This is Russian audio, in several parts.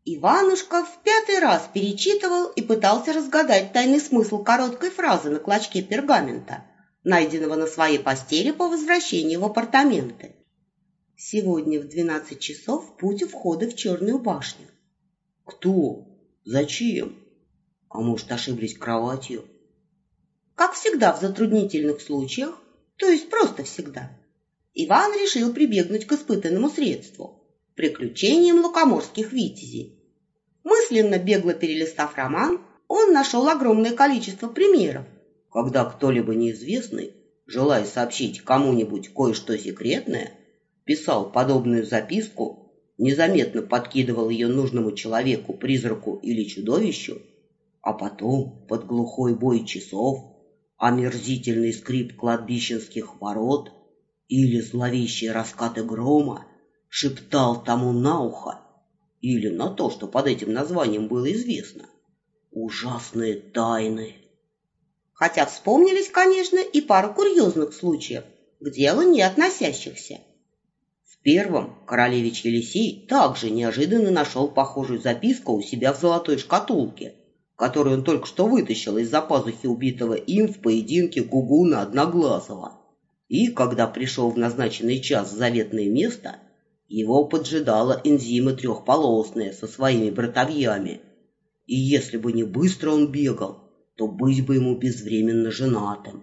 Иванушка в 5-й раз перечитывал и пытался разгадать тайный смысл короткой фразы на клочке пергамента, найденного на своей постели по возвращении в апартаменты. Сегодня в 12 часов путь у входа в Черную башню. Кто? Зачем? А может, ошиблись кроватью? Как всегда в затруднительных случаях, то есть просто всегда, Иван решил прибегнуть к испытанному средству – приключениям лукоморских витязей. Мысленно бегло перелистав роман, он нашел огромное количество примеров, когда кто-либо неизвестный, желая сообщить кому-нибудь кое-что секретное, писал подобную записку, незаметно подкидывал ее нужному человеку, призраку или чудовищу, а потом под глухой бой часов, омерзительный скрип кладбищенских ворот или зловещие раскаты грома шептал тому на ухо или на то, что под этим названием было известно, ужасные тайны. Хотя вспомнились, конечно, и пара курьезных случаев, к делу не относящихся. В первом королевич Елисей также неожиданно нашел похожую записку у себя в золотой шкатулке, которую он только что вытащил из-за пазухи убитого им в поединке Гугуна Одноглазого. И, когда пришел в назначенный час в заветное место, его поджидала энзима трехполосная со своими братовьями. И если бы не быстро он бегал, то быть бы ему безвременно женатым.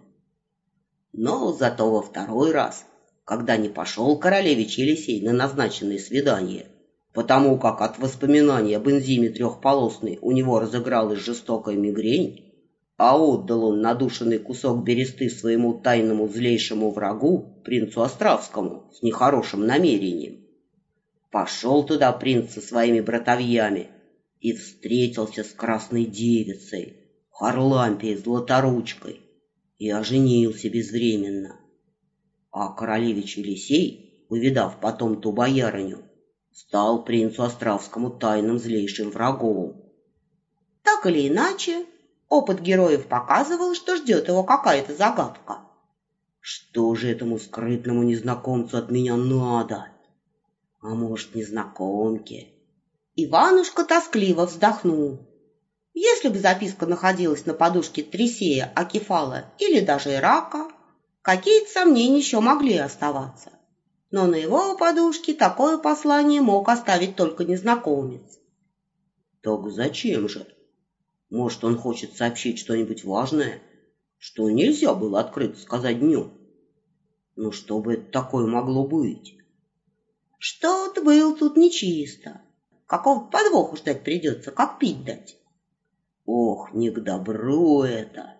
Но зато во второй раз, когда не пошел королевич Елисей на назначенное свидание, потому как от воспоминаний об энзиме трехполосной у него разыгралась жестокая мигрень, а отдал он надушенный кусок бересты своему тайному злейшему врагу, принцу Островскому, с нехорошим намерением. Пошел туда принц со своими братовьями и встретился с красной девицей, Харлампией Златоручкой, и оженился безвременно. А королевич Елисей, увидав потом ту боярыню, стал принцу Островскому тайным злейшим врагом. Так или иначе, опыт героев показывал, что ждет его какая-то загадка. Что же этому скрытному незнакомцу от меня надо? А может, незнакомке? Иванушка тоскливо вздохнул. Если бы записка находилась на подушке Трисея, Акефала или даже Ирака, какие-то сомнения еще могли оставаться. Но на его подушке такое послание мог оставить только незнакомец. Так зачем же? Может, он хочет сообщить что-нибудь важное, что нельзя было открыто сказать днем? Ну, что бы это такое могло быть? Что-то было тут нечисто. Какого-то подвоха ждать придется, как пить дать. Ох, не к добру это!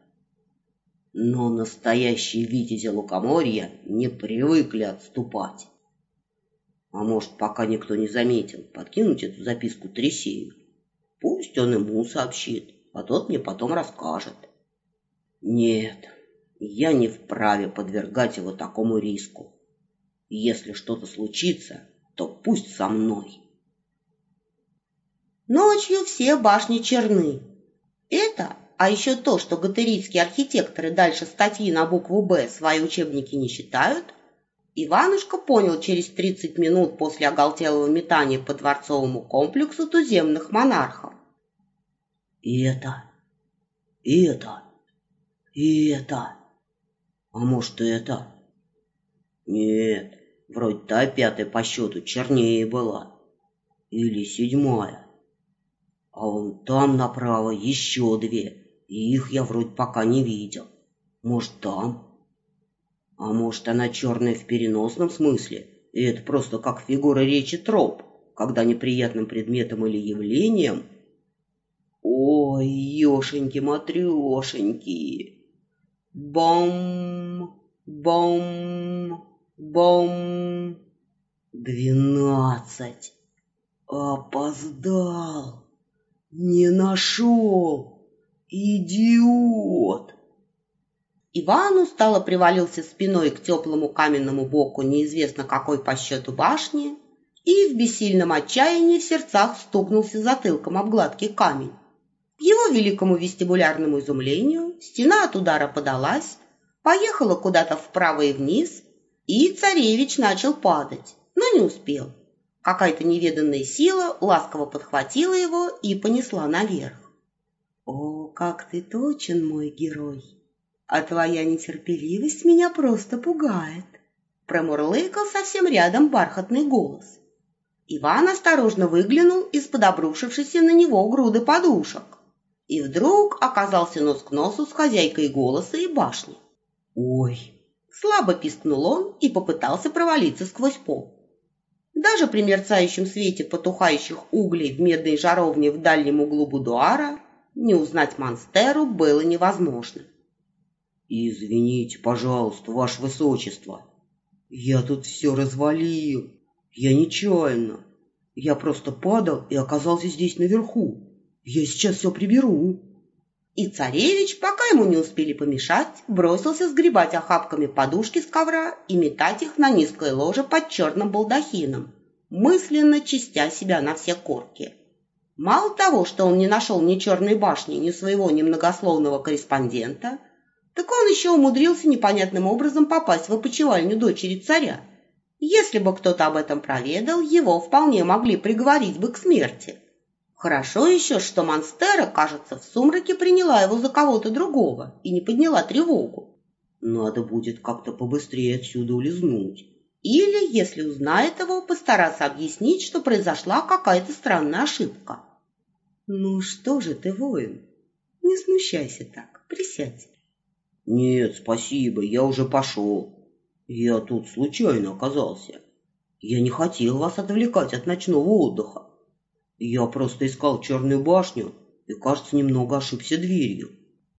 Но настоящие витязи лукоморья не привыкли отступать. А может, пока никто не заметил, подкинуть эту записку Трисею? Пусть он ему сообщит, а тот мне потом расскажет. Нет, я не вправе подвергать его такому риску. Если что-то случится, то пусть со мной. Ночью все башни черны. Это, а еще то, что гатарийские архитекторы дальше статьи на букву «Б» свои учебники не считают, Иванушка понял через 30 минут после оголтелого метания по дворцовому комплексу туземных монархов. И это. А может, это? Нет, вроде та 5-я по счету чернее была. Или 7-я. А вон там направо еще 2, и их я вроде пока не видел. Может, там? А может, она черная в переносном смысле, и это просто как фигура речи троп, когда неприятным предметом или явлением... Ой, ешеньки-матрешеньки! Бом, бом, бом. 12. Опоздал. Не нашел. Идиот. Иван устало привалился спиной к теплому каменному боку неизвестно какой по счету башни и в бессильном отчаянии в сердцах стукнулся затылком об гладкий камень. К его великому вестибулярному изумлению стена от удара подалась, поехала куда-то вправо и вниз, и царевич начал падать, но не успел. Какая-то неведанная сила ласково подхватила его и понесла наверх. «О, как ты точен, мой герой! А твоя нетерпеливость меня просто пугает!» Промурлыкал совсем рядом бархатный голос. Иван осторожно выглянул из-под обрушившейся на него груды подушек и вдруг оказался нос к носу с хозяйкой голоса и башни. «Ой!» — слабо пискнул он и попытался провалиться сквозь пол. Даже при мерцающем свете потухающих углей в медной жаровне в дальнем углу будуара не узнать Монстеру было невозможно. «Извините, пожалуйста, ваше высочество, я тут все развалил. Я нечаянно. Я просто падал и оказался здесь наверху. Я сейчас все приберу». И царевич, пока ему не успели помешать, бросился сгребать охапками подушки с ковра и метать их на низкое ложе под черным балдахином, мысленно чистя себя на все корки. Мало того, что он не нашел ни черной башни, ни своего немногословного корреспондента, так он еще умудрился непонятным образом попасть в опочивальню дочери царя. Если бы кто-то об этом проведал, его вполне могли приговорить бы к смерти. Хорошо еще, что Монстера, кажется, в сумраке приняла его за кого-то другого и не подняла тревогу. Надо будет как-то побыстрее отсюда улизнуть. Или, если узнает его, постараться объяснить, что произошла какая-то странная ошибка. «Ну что же ты, воин? Не смущайся так, присядь». «Нет, спасибо, я уже пошел. Я тут случайно оказался. Я не хотел вас отвлекать от ночного отдыха. Я просто искал черную башню и, кажется, немного ошибся дверью.